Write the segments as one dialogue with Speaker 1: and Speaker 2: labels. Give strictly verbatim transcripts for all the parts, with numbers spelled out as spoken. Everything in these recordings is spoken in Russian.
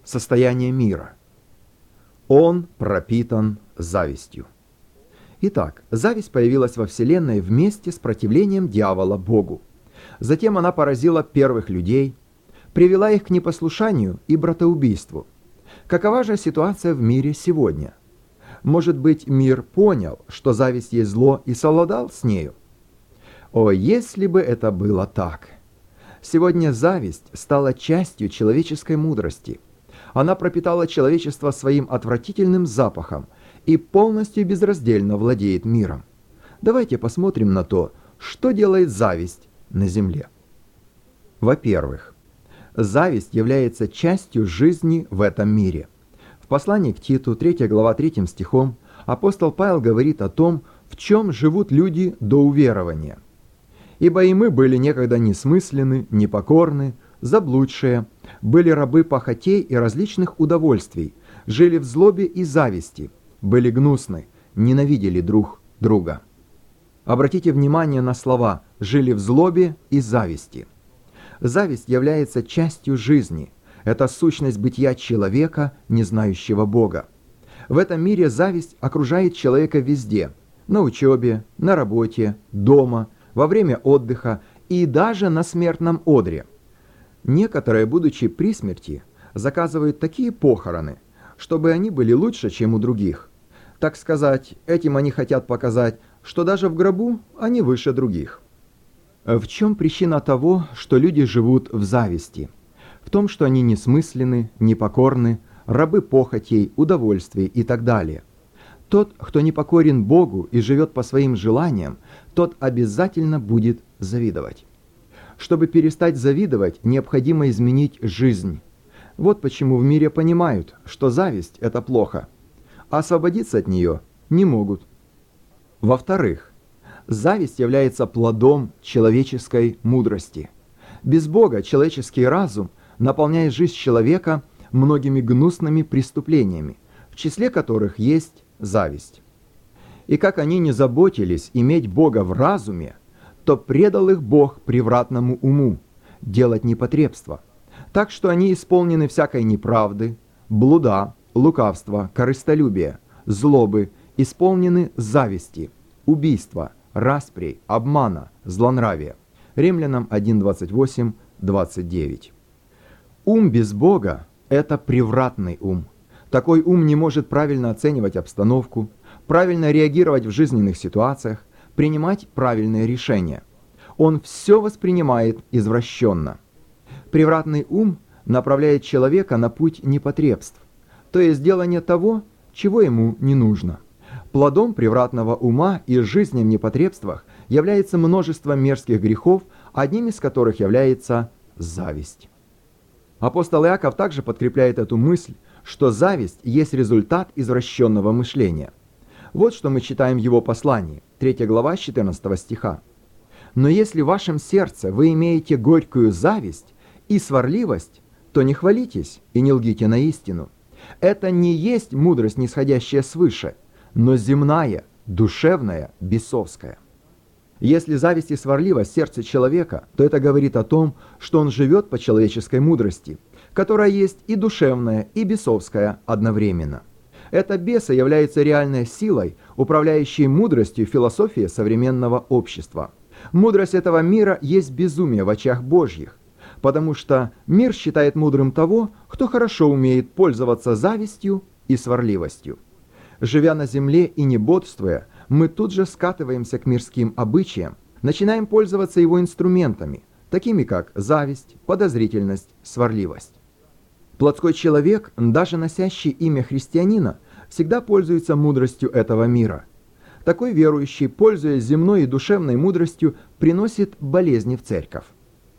Speaker 1: состояние мира. Он пропитан завистью. Итак, зависть появилась во Вселенной вместе с противлением дьявола Богу. Затем она поразила первых людей, привела их к непослушанию и братоубийству. Какова же ситуация в мире сегодня? Может быть, мир понял, что зависть есть зло, и совладал с нею? О, если бы это было так! Сегодня зависть стала частью человеческой мудрости. Она пропитала человечество своим отвратительным запахом и полностью безраздельно владеет миром. Давайте посмотрим на то, что делает зависть на земле. Во-первых, зависть является частью жизни в этом мире. В послании к Титу, третья глава, третьим стихом, апостол Павел говорит о том, в чем живут люди до уверования. «Ибо и мы были некогда несмысленны, непокорны, заблудшие, были рабы похотей и различных удовольствий, жили в злобе и зависти, были гнусны, ненавидели друг друга». Обратите внимание на слова «жили в злобе и зависти». Зависть является частью жизни. Это сущность бытия человека, не знающего Бога. В этом мире зависть окружает человека везде – на учебе, на работе, дома, во время отдыха и даже на смертном одре. Некоторые, будучи при смерти, заказывают такие похороны, чтобы они были лучше, чем у других. Так сказать, этим они хотят показать, что даже в гробу они выше других. В чем причина того, что люди живут в зависти? В том, что они несмысленны, непокорны, рабы похотей, удовольствий и так далее. Тот, кто не покорен Богу и живет по своим желаниям, тот обязательно будет завидовать. Чтобы перестать завидовать, необходимо изменить жизнь. Вот почему в мире понимают, что зависть – это плохо, а освободиться от нее не могут. Во-вторых, зависть является плодом человеческой мудрости. Без Бога человеческий разум наполняет жизнь человека многими гнусными преступлениями, в числе которых есть зависть. И как они не заботились иметь Бога в разуме, то предал их Бог превратному уму, делать непотребство, так что они исполнены всякой неправды, блуда, лукавства, корыстолюбия, злобы, исполнены зависти, убийства, расприй, обмана, злонравия. Римлянам один, двадцать восемь, двадцать девять. Ум без Бога – это превратный ум. Такой ум не может правильно оценивать обстановку, правильно реагировать в жизненных ситуациях, принимать правильные решения. Он все воспринимает извращенно. Превратный ум направляет человека на путь непотребств, то есть делание того, чего ему не нужно. Плодом превратного ума и жизни в непотребствах является множество мерзких грехов, одним из которых является зависть. Апостол Иаков также подкрепляет эту мысль, что зависть есть результат извращенного мышления. Вот что мы читаем в его послании, третья глава, четырнадцатого стиха. «Но если в вашем сердце вы имеете горькую зависть и сварливость, то не хвалитесь и не лгите на истину. Это не есть мудрость, нисходящая свыше, но земная, душевная, бесовская». Если зависть и сварливость в сердце человека, то это говорит о том, что он живет по человеческой мудрости, которая есть и душевная, и бесовская одновременно. Эта беса является реальной силой, управляющей мудростью философии современного общества. Мудрость этого мира есть безумие в очах Божьих, потому что мир считает мудрым того, кто хорошо умеет пользоваться завистью и сварливостью. Живя на земле и не бодствуя, мы тут же скатываемся к мирским обычаям, начинаем пользоваться его инструментами, такими как зависть, подозрительность, сварливость. Плотской человек, даже носящий имя христианина, всегда пользуется мудростью этого мира. Такой верующий, пользуясь земной и душевной мудростью, приносит болезни в церковь.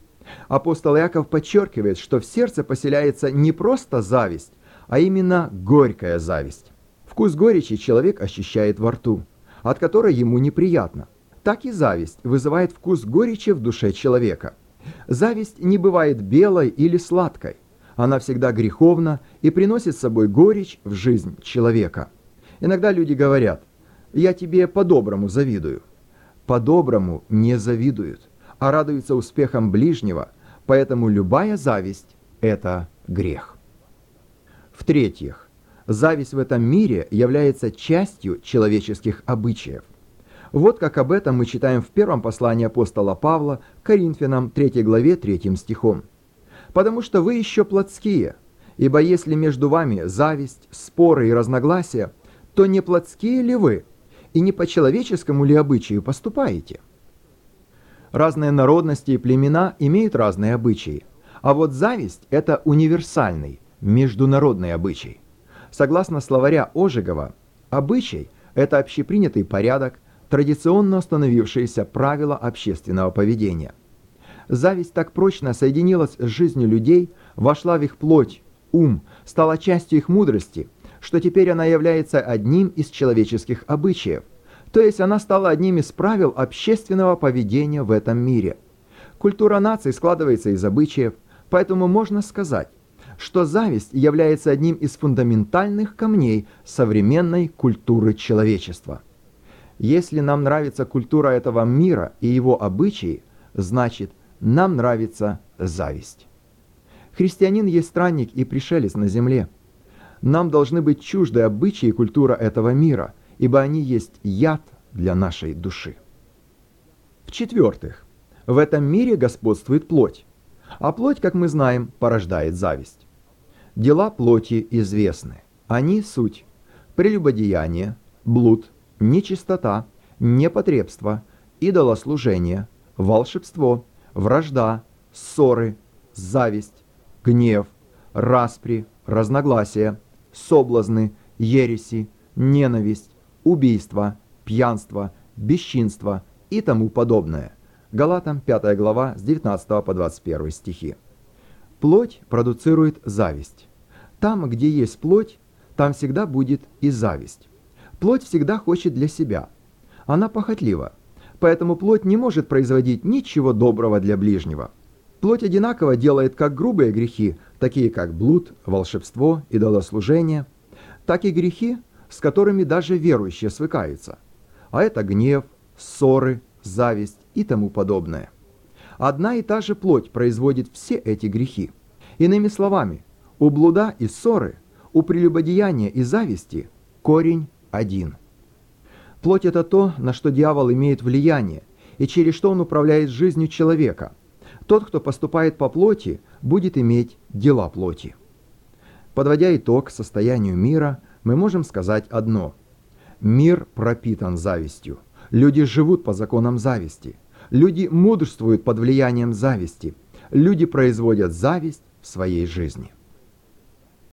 Speaker 1: Апостол Иаков подчеркивает, что в сердце поселяется не просто зависть, а именно горькая зависть. Вкус горечи человек ощущает во рту, от которой ему неприятно. Так и зависть вызывает вкус горечи в душе человека. Зависть не бывает белой или сладкой. Она всегда греховна и приносит с собой горечь в жизнь человека. Иногда люди говорят: «Я тебе по-доброму завидую». По-доброму не завидуют, а радуются успехам ближнего, поэтому любая зависть – это грех. В-третьих, зависть в этом мире является частью человеческих обычаев. Вот как об этом мы читаем в первом послании апостола Павла к Коринфянам третьей главе третьим стихом. «Потому что вы еще плотские, ибо если между вами зависть, споры и разногласия, то не плотские ли вы, и не по человеческому ли обычаю поступаете?» Разные народности и племена имеют разные обычаи, а вот зависть – это универсальный, международный обычай. Согласно словаря Ожегова, обычай – это общепринятый порядок, традиционно установившиеся правила общественного поведения. Зависть так прочно соединилась с жизнью людей, вошла в их плоть, ум, стала частью их мудрости, что теперь она является одним из человеческих обычаев, то есть она стала одним из правил общественного поведения в этом мире. Культура наций складывается из обычаев, поэтому можно сказать, что зависть является одним из фундаментальных камней современной культуры человечества. Если нам нравится культура этого мира и его обычаи, значит, нам нравится зависть. Христианин есть странник и пришелец на земле. Нам должны быть чужды обычаи и культура этого мира, ибо они есть яд для нашей души. В-четвертых, в этом мире господствует плоть, а плоть, как мы знаем, порождает зависть. Дела плоти известны. Они суть: прелюбодеяние, блуд, нечистота, непотребство, идолослужение, волшебство, вражда, ссоры, зависть, гнев, распри, разногласия, соблазны, ереси, ненависть, убийство, пьянство, бесчинство и тому подобное. Галатам пятая глава с девятнадцатого по двадцать первый стихи. Плоть продуцирует зависть. Там, где есть плоть, там всегда будет и зависть. Плоть всегда хочет для себя. Она похотлива, поэтому плоть не может производить ничего доброго для ближнего. Плоть одинаково делает как грубые грехи, такие как блуд, волшебство, идолослужение, так и грехи, с которыми даже верующие свыкаются. А это гнев, ссоры, зависть и тому подобное. Одна и та же плоть производит все эти грехи. Иными словами, у блуда и ссоры, у прелюбодеяния и зависти корень один. Плоть – это то, на что дьявол имеет влияние, и через что он управляет жизнью человека. Тот, кто поступает по плоти, будет иметь дела плоти. Подводя итог состоянию мира, мы можем сказать одно. Мир пропитан завистью. Люди живут по законам зависти. Люди мудрствуют под влиянием зависти. Люди производят зависть в своей жизни.